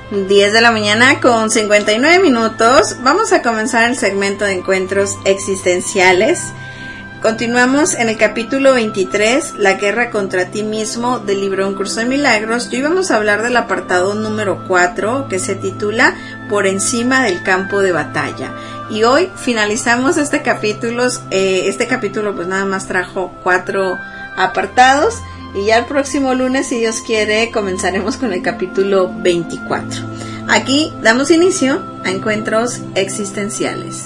10 de la mañana con 59 minutos. Vamos a comenzar el segmento de encuentros existenciales. Continuamos en el capítulo 23, La guerra contra ti mismo, del libro Un curso de milagros. Y hoy vamos a hablar del apartado número 4, que se titula Por encima del campo de batalla. Y hoy finalizamos este capítulo. Pues nada más trajo 4 apartados. Y ya el próximo lunes, si Dios quiere, comenzaremos con el capítulo 24. Aquí damos inicio a encuentros existenciales.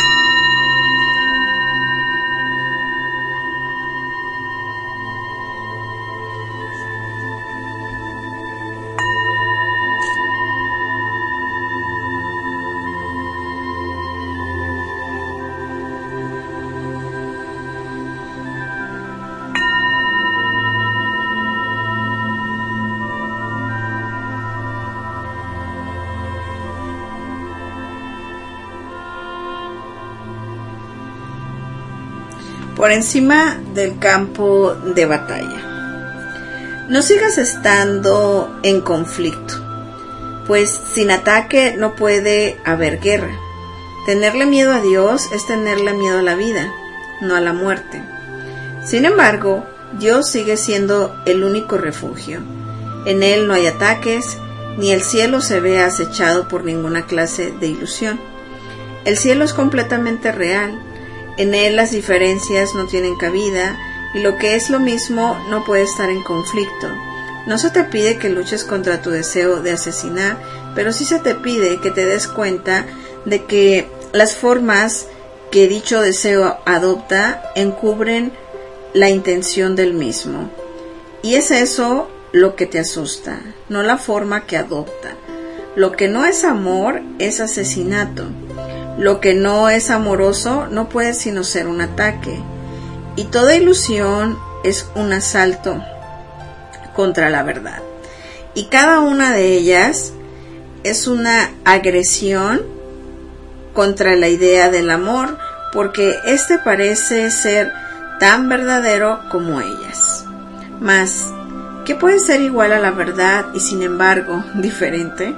Por encima del campo de batalla. No sigas estando en conflicto, pues sin ataque no puede haber guerra. Tenerle miedo a Dios es tenerle miedo a la vida, no a la muerte. Sin embargo, Dios sigue siendo el único refugio. En Él no hay ataques, ni el cielo se ve acechado por ninguna clase de ilusión. El cielo es completamente real. En él las diferencias no tienen cabida y lo que es lo mismo no puede estar en conflicto. No se te pide que luches contra tu deseo de asesinar, pero sí se te pide que te des cuenta de que las formas que dicho deseo adopta encubren la intención del mismo. Y es eso lo que te asusta, no la forma que adopta. Lo que no es amor es asesinato. Lo que no es amoroso no puede sino ser un ataque. Y toda ilusión es un asalto contra la verdad. Y cada una de ellas es una agresión contra la idea del amor, porque este parece ser tan verdadero como ellas. Mas, ¿qué puede ser igual a la verdad y sin embargo diferente?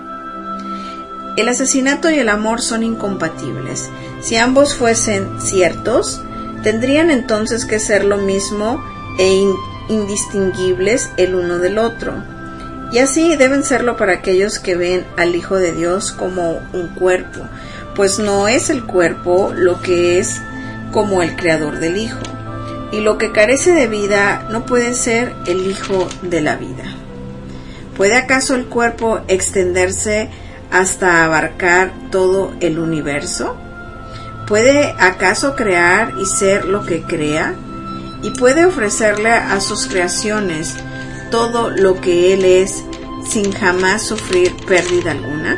El asesinato y el amor son incompatibles. Si ambos fuesen ciertos, tendrían entonces que ser lo mismo e indistinguibles el uno del otro. Y así deben serlo para aquellos que ven al Hijo de Dios como un cuerpo, pues no es el cuerpo lo que es como el creador del Hijo. Y lo que carece de vida no puede ser el Hijo de la vida. ¿Puede acaso el cuerpo extenderse hasta abarcar todo el universo? ¿Puede acaso crear y ser lo que crea? ¿Y puede ofrecerle a sus creaciones todo lo que Él es sin jamás sufrir pérdida alguna?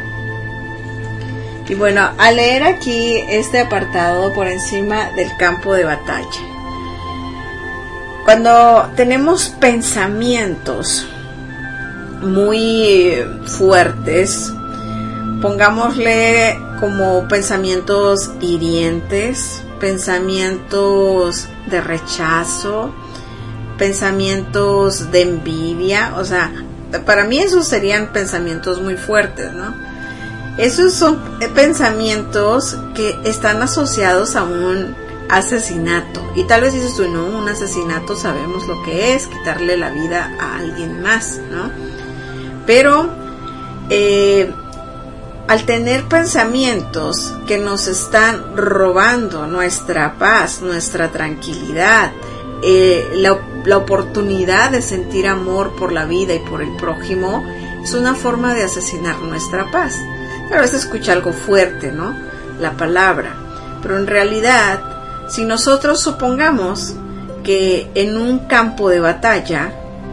Y bueno, al leer aquí este apartado por encima del campo de batalla, cuando tenemos pensamientos muy fuertes, pongámosle como pensamientos hirientes, pensamientos de rechazo, pensamientos de envidia, o sea, para mí esos serían pensamientos muy fuertes, ¿no? Esos son pensamientos que están asociados a un asesinato. Y tal vez dices tú, no, un asesinato sabemos lo que es, quitarle la vida a alguien más, ¿no? Pero al tener pensamientos que nos están robando nuestra paz, nuestra tranquilidad, la oportunidad de sentir amor por la vida y por el prójimo, es una forma de asesinar nuestra paz. A veces escucha algo fuerte, ¿no? La palabra. Pero en realidad, si nosotros supongamos que en un campo de batalla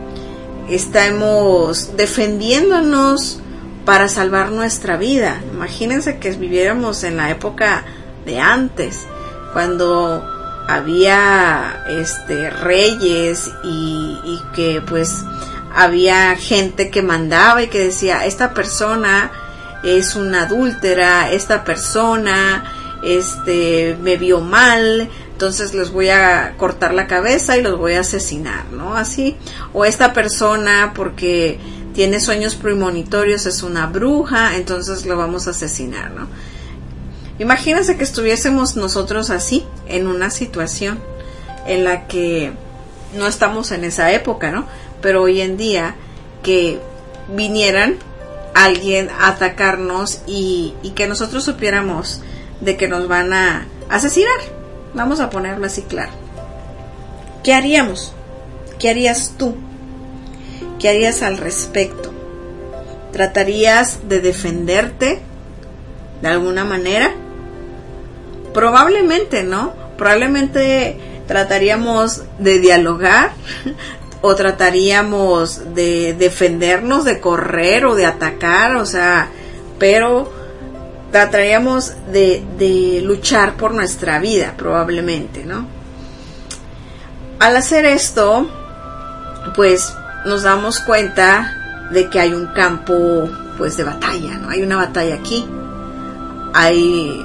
estamos defendiéndonos para salvar nuestra vida. Imagínense que viviéramos en la época de antes, cuando había reyes y que pues había gente que mandaba y que decía, esta persona es una adúltera, esta persona me vio mal, entonces les voy a cortar la cabeza y los voy a asesinar, ¿no? Así. O esta persona porque tiene sueños premonitorios, es una bruja, entonces lo vamos a asesinar, ¿no? Imagínense que estuviésemos nosotros así, en una situación en la que no estamos en esa época, ¿no? Pero hoy en día que vinieran alguien a atacarnos y que nosotros supiéramos de que nos van a asesinar, vamos a ponerlo así claro. ¿Qué haríamos? ¿Qué harías tú? ¿Qué harías al respecto? ¿Tratarías de defenderte de alguna manera? Probablemente, ¿no? Probablemente trataríamos de dialogar o trataríamos de defendernos, de correr o de atacar, o sea, pero trataríamos de luchar por nuestra vida, probablemente, ¿no? Al hacer esto, pues nos damos cuenta de que hay un campo, pues, de batalla, ¿no? Hay una batalla aquí, hay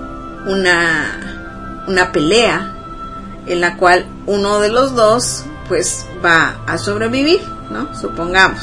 una pelea en la cual uno de los dos pues va a sobrevivir, ¿no? Supongamos,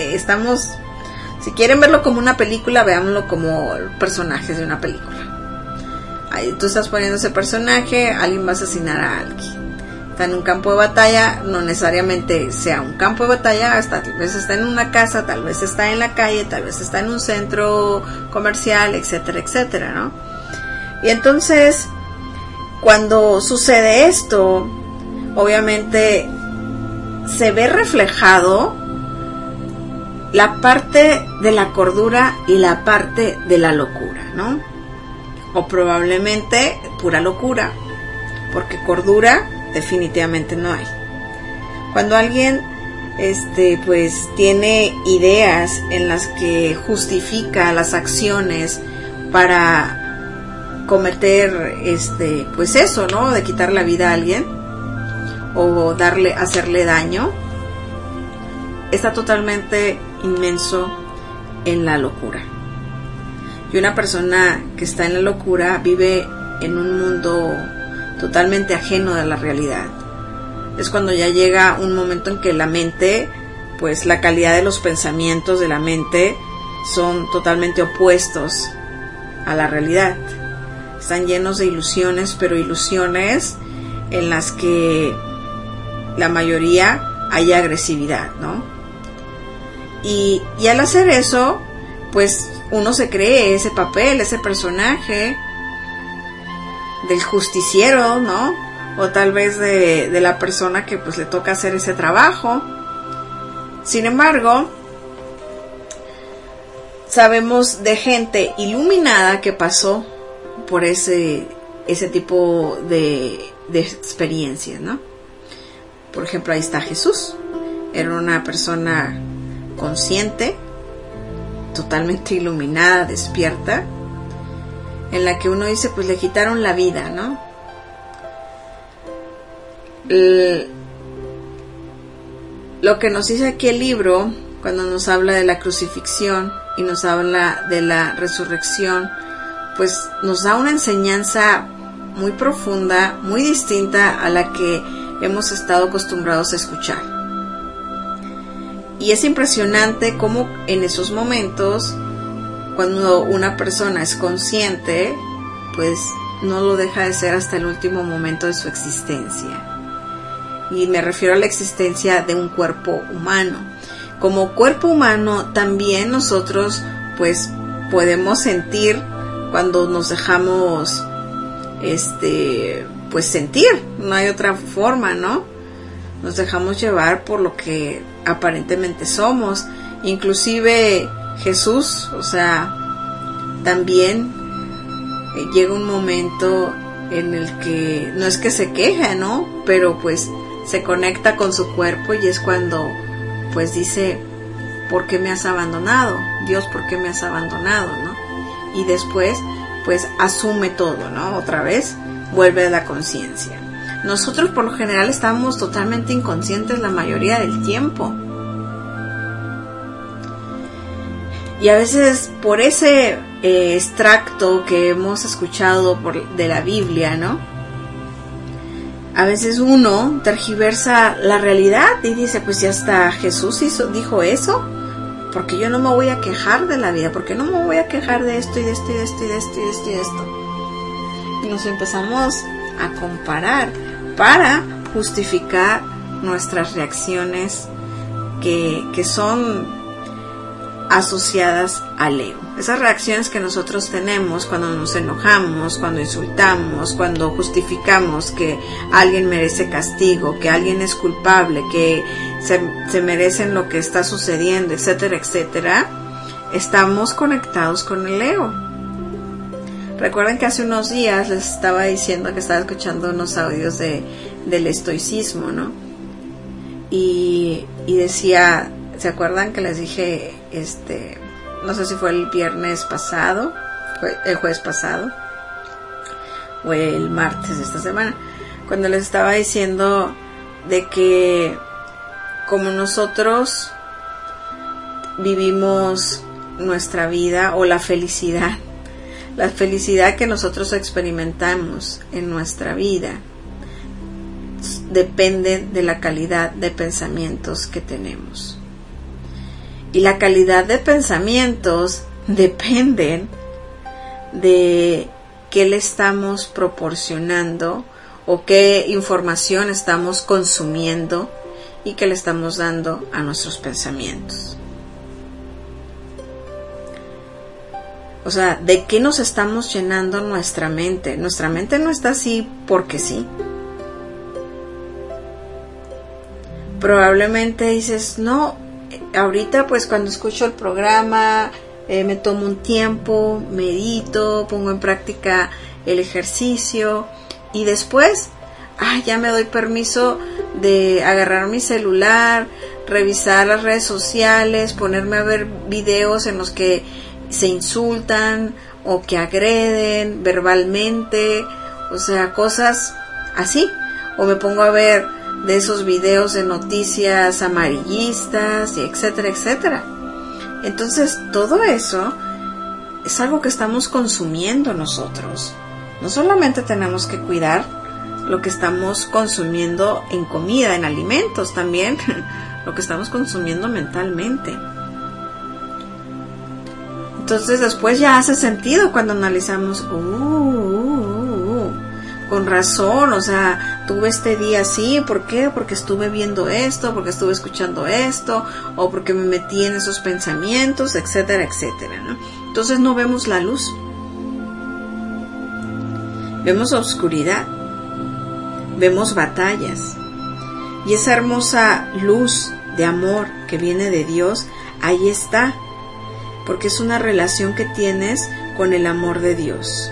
si quieren verlo como una película, veámoslo como personajes de una película. Ahí tú estás poniendo ese personaje, alguien va a asesinar a alguien. Está en un campo de batalla, no necesariamente sea un campo de batalla, tal vez está en una casa, tal vez está en la calle, tal vez está en un centro comercial, etcétera, etcétera, ¿no? Y entonces, cuando sucede esto, obviamente se ve reflejado la parte de la cordura y la parte de la locura, ¿no? O probablemente pura locura, porque cordura definitivamente no hay. Cuando alguien pues tiene ideas en las que justifica las acciones para cometer pues eso, ¿no? De quitar la vida a alguien o hacerle daño, está totalmente inmenso en la locura. Y una persona que está en la locura vive en un mundo totalmente ajeno de la realidad. Es cuando ya llega un momento en que la mente, pues la calidad de los pensamientos de la mente son totalmente opuestos a la realidad. Están llenos de ilusiones, pero ilusiones en las que la mayoría hay agresividad, ¿no? Y al hacer eso, pues uno se cree ese papel, ese personaje del justiciero, ¿no? O tal vez de la persona que pues le toca hacer ese trabajo. Sin embargo, sabemos de gente iluminada que pasó por ese tipo de experiencias, ¿no? Por ejemplo, ahí está Jesús. Era una persona consciente, totalmente iluminada, despierta, en la que uno dice, pues le quitaron la vida, ¿no? Lo que nos dice aquí el libro, cuando nos habla de la crucifixión y nos habla de la resurrección, pues nos da una enseñanza muy profunda, muy distinta a la que hemos estado acostumbrados a escuchar. Y es impresionante cómo en esos momentos, cuando una persona es consciente, pues no lo deja de ser hasta el último momento de su existencia. Y me refiero a la existencia de un cuerpo humano. Como cuerpo humano también nosotros pues podemos sentir cuando nos dejamos pues sentir, no hay otra forma, ¿no? Nos dejamos llevar por lo que aparentemente somos. Inclusive Jesús, o sea, también llega un momento en el que no es que se queja, ¿no? Pero pues se conecta con su cuerpo y es cuando pues dice, ¿por qué me has abandonado? Dios, ¿por qué me has abandonado? ¿No? Y después pues asume todo, ¿no? Otra vez vuelve a la conciencia. Nosotros por lo general estamos totalmente inconscientes la mayoría del tiempo. Y a veces por ese extracto que hemos escuchado de la Biblia, ¿no? A veces uno tergiversa la realidad y dice, pues ya hasta Jesús dijo eso, porque yo no me voy a quejar de la vida, porque no me voy a quejar de esto y de esto y de esto y de esto y de esto y de esto. Y nos empezamos a comparar para justificar nuestras reacciones que son asociadas al ego. Esas reacciones que nosotros tenemos cuando nos enojamos, cuando insultamos, cuando justificamos que alguien merece castigo, que alguien es culpable, que se merecen lo que está sucediendo, etcétera, etcétera, estamos conectados con el ego. Recuerden que hace unos días les estaba diciendo que estaba escuchando unos audios del estoicismo, ¿no? Y decía, ¿se acuerdan que les dije, no sé si fue el viernes pasado, el jueves pasado, o el martes de esta semana, cuando les estaba diciendo de que como nosotros vivimos nuestra vida, o la felicidad que nosotros experimentamos en nuestra vida depende de la calidad de pensamientos que tenemos. Y la calidad de pensamientos dependen de qué le estamos proporcionando o qué información estamos consumiendo y qué le estamos dando a nuestros pensamientos. O sea, ¿de qué nos estamos llenando nuestra mente? Nuestra mente no está así porque sí. Probablemente dices, no, ahorita pues cuando escucho el programa me tomo un tiempo, medito, pongo en práctica el ejercicio y después ya me doy permiso de agarrar mi celular, revisar las redes sociales, ponerme a ver videos en los que se insultan o que agreden verbalmente, o sea, cosas así, o me pongo a ver de esos videos de noticias amarillistas y etcétera, etcétera. Entonces, todo eso es algo que estamos consumiendo nosotros. No solamente tenemos que cuidar lo que estamos consumiendo en comida, en alimentos, también lo que estamos consumiendo mentalmente. Entonces, después ya hace sentido cuando analizamos, con razón, o sea, tuve este día así, ¿por qué? Porque estuve viendo esto, porque estuve escuchando esto, o porque me metí en esos pensamientos, etcétera, etcétera, ¿no? Entonces no vemos la luz, vemos oscuridad, vemos batallas, y esa hermosa luz de amor que viene de Dios, ahí está, porque es una relación que tienes con el amor de Dios.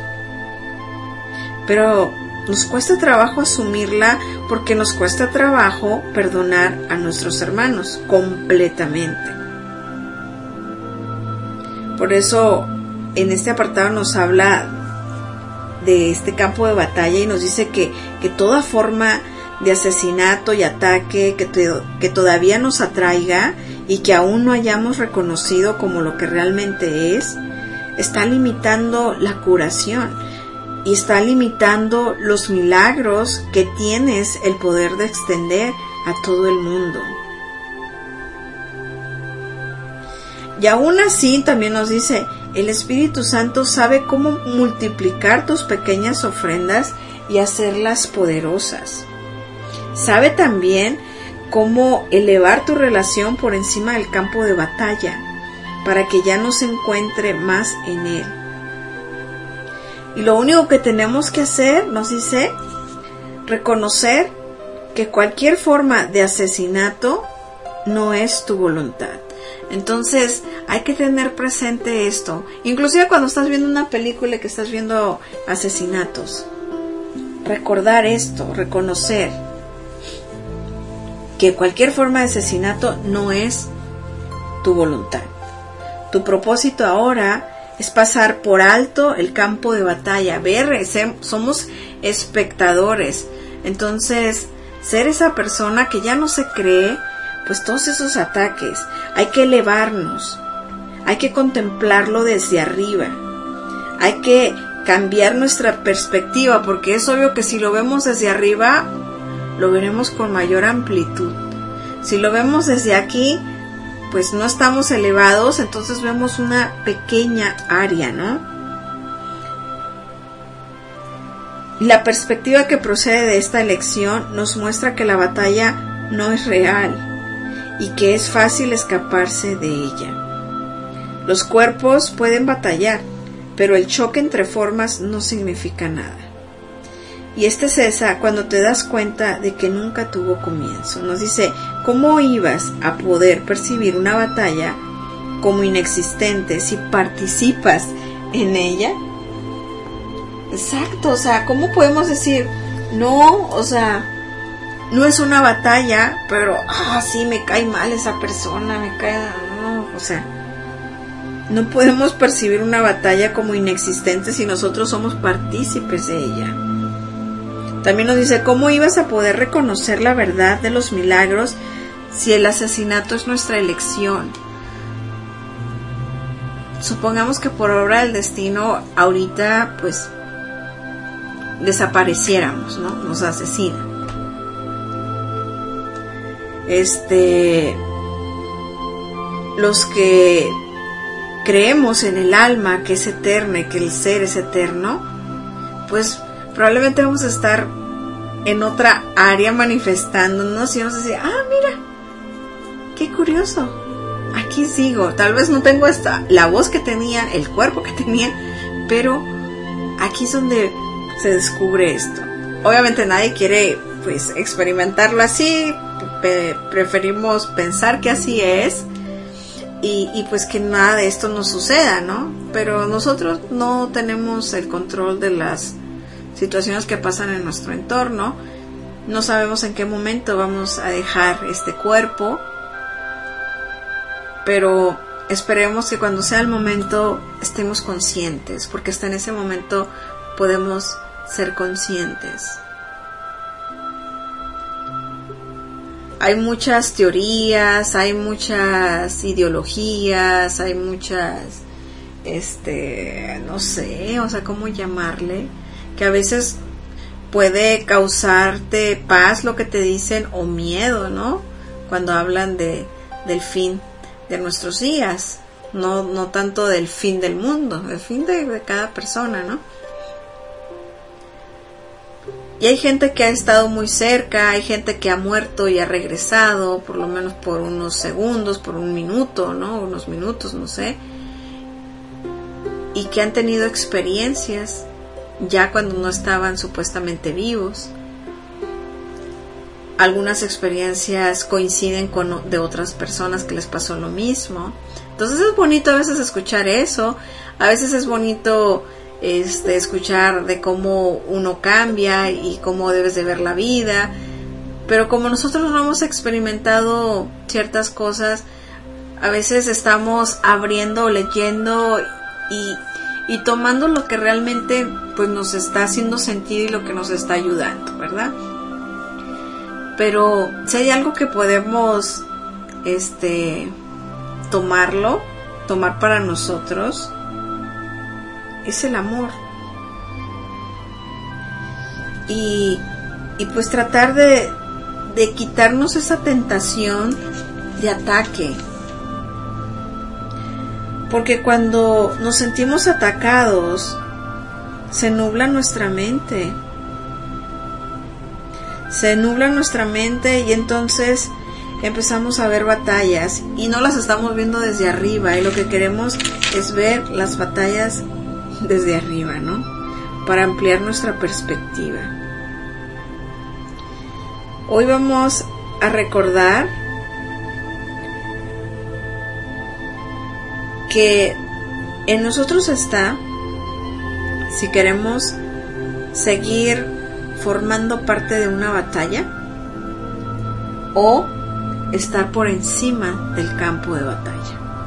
Pero nos cuesta trabajo asumirla porque nos cuesta trabajo perdonar a nuestros hermanos completamente. Por eso en este apartado nos habla de este campo de batalla y nos dice que toda forma de asesinato y ataque que todavía nos atraiga y que aún no hayamos reconocido como lo que realmente es, está limitando la curación y está limitando los milagros que tienes el poder de extender a todo el mundo. Y aún así también nos dice, el Espíritu Santo sabe cómo multiplicar tus pequeñas ofrendas y hacerlas poderosas. Sabe también cómo elevar tu relación por encima del campo de batalla, para que ya no se encuentre más en él. Y lo único que tenemos que hacer, nos dice, reconocer que cualquier forma de asesinato no es tu voluntad. Entonces hay que tener presente esto, inclusive cuando estás viendo una película y que estás viendo asesinatos, recordar esto, reconocer que cualquier forma de asesinato no es tu voluntad. Tu propósito ahora es pasar por alto el campo de batalla, somos espectadores, entonces ser esa persona que ya no se cree pues todos esos ataques. Hay que elevarnos, hay que contemplarlo desde arriba, hay que cambiar nuestra perspectiva, porque es obvio que si lo vemos desde arriba lo veremos con mayor amplitud. Si lo vemos desde aquí, pues no estamos elevados, entonces vemos una pequeña área, ¿no? La perspectiva que procede de esta lección nos muestra que la batalla no es real y que es fácil escaparse de ella. Los cuerpos pueden batallar, pero el choque entre formas no significa nada. Y este cesa cuando te das cuenta de que nunca tuvo comienzo. Nos dice, ¿cómo ibas a poder percibir una batalla como inexistente si participas en ella? Exacto, o sea, ¿cómo podemos decir, no, o sea, no es una batalla, pero, sí, me cae mal esa persona, no, o sea, no podemos percibir una batalla como inexistente si nosotros somos partícipes de ella. También nos dice, ¿cómo ibas a poder reconocer la verdad de los milagros si el asesinato es nuestra elección? Supongamos que por obra del destino, ahorita, pues, desapareciéramos, ¿no? Nos asesinan. Los que creemos en el alma, que es eterna y que el ser es eterno, pues probablemente vamos a estar en otra área manifestándonos y vamos a decir, mira, qué curioso, aquí sigo, tal vez no tengo la voz que tenía, el cuerpo que tenía, pero aquí es donde se descubre esto. Obviamente nadie quiere, pues, experimentarlo así, preferimos pensar que así es y pues que nada de esto nos suceda, ¿no? Pero nosotros no tenemos el control de las situaciones que pasan en nuestro entorno, no sabemos en qué momento vamos a dejar este cuerpo, pero esperemos que cuando sea el momento estemos conscientes, porque hasta en ese momento podemos ser conscientes. Hay muchas teorías, hay muchas ideologías, hay muchas, no sé, o sea, ¿cómo llamarle? Que a veces puede causarte paz lo que te dicen o miedo, ¿no? Cuando hablan del fin de nuestros días, no tanto del fin del mundo, el fin de cada persona, ¿no? Y hay gente que ha estado muy cerca, hay gente que ha muerto y ha regresado, por lo menos por unos segundos, por un minuto, ¿no? Unos minutos, no sé. Y que han tenido experiencias ya cuando no estaban supuestamente vivos. Algunas experiencias coinciden con de otras personas que les pasó lo mismo. Entonces es bonito a veces escuchar eso, a veces es bonito escuchar de cómo uno cambia y cómo debes de ver la vida, pero como nosotros no hemos experimentado ciertas cosas, a veces estamos abriendo, leyendo y tomando lo que realmente pues nos está haciendo sentido y lo que nos está ayudando, ¿verdad? Pero si hay algo que podemos tomar para nosotros, es el amor. Y pues tratar de quitarnos esa tentación de ataque. Porque cuando nos sentimos atacados, se nubla nuestra mente. Se nubla nuestra mente y entonces empezamos a ver batallas y no las estamos viendo desde arriba, y lo que queremos es ver las batallas desde arriba, ¿no? Para ampliar nuestra perspectiva. Hoy vamos a recordar que en nosotros está, si queremos seguir formando parte de una batalla o estar por encima del campo de batalla.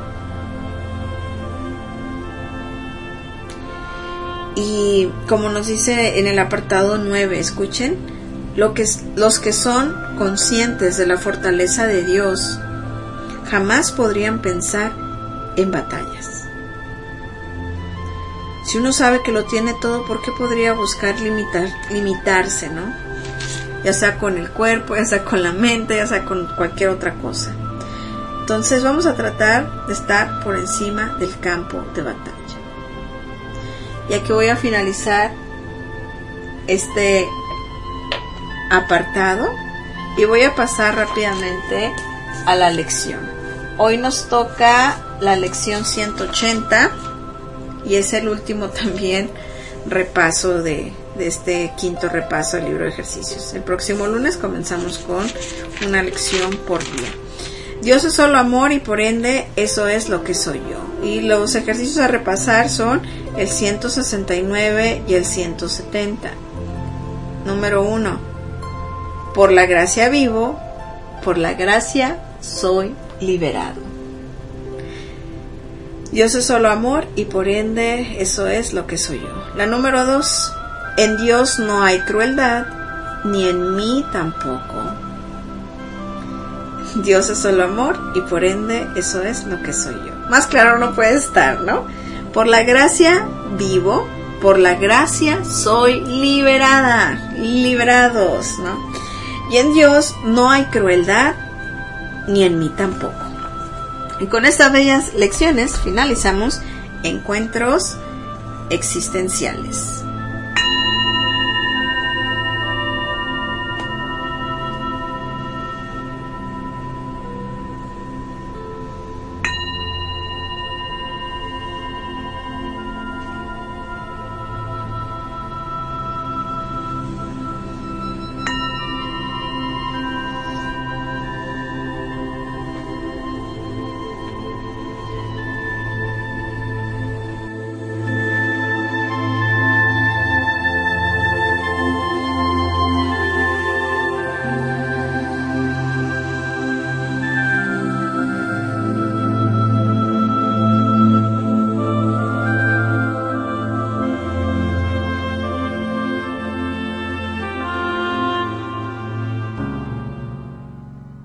Y como nos dice en el apartado 9, escuchen, los que son conscientes de la fortaleza de Dios jamás podrían pensar en batallas. Si uno sabe que lo tiene todo, ¿por qué podría buscar limitarse, no? Ya sea con el cuerpo, ya sea con la mente, ya sea con cualquier otra cosa. Entonces vamos a tratar de estar por encima del campo de batalla. Y aquí voy a finalizar este apartado y voy a pasar rápidamente a la lección. Hoy nos toca la lección 180 y es el último también repaso de este quinto repaso del libro de ejercicios. El próximo lunes comenzamos con una lección por día. Dios es solo amor y por ende eso es lo que soy yo. Y los ejercicios a repasar son el 169 y el 170. Número 1. Por la gracia vivo, por la gracia soy liberado. Dios es solo amor y por ende eso es lo que soy yo. La número 2. En Dios no hay crueldad, ni en mí tampoco. Dios es solo amor y por ende eso es lo que soy yo. Más claro no puede estar, ¿no? Por la gracia vivo, por la gracia soy liberada, liberados, ¿no? Y en Dios no hay crueldad, ni en mí tampoco. Y con estas bellas lecciones finalizamos Encuentros Existenciales.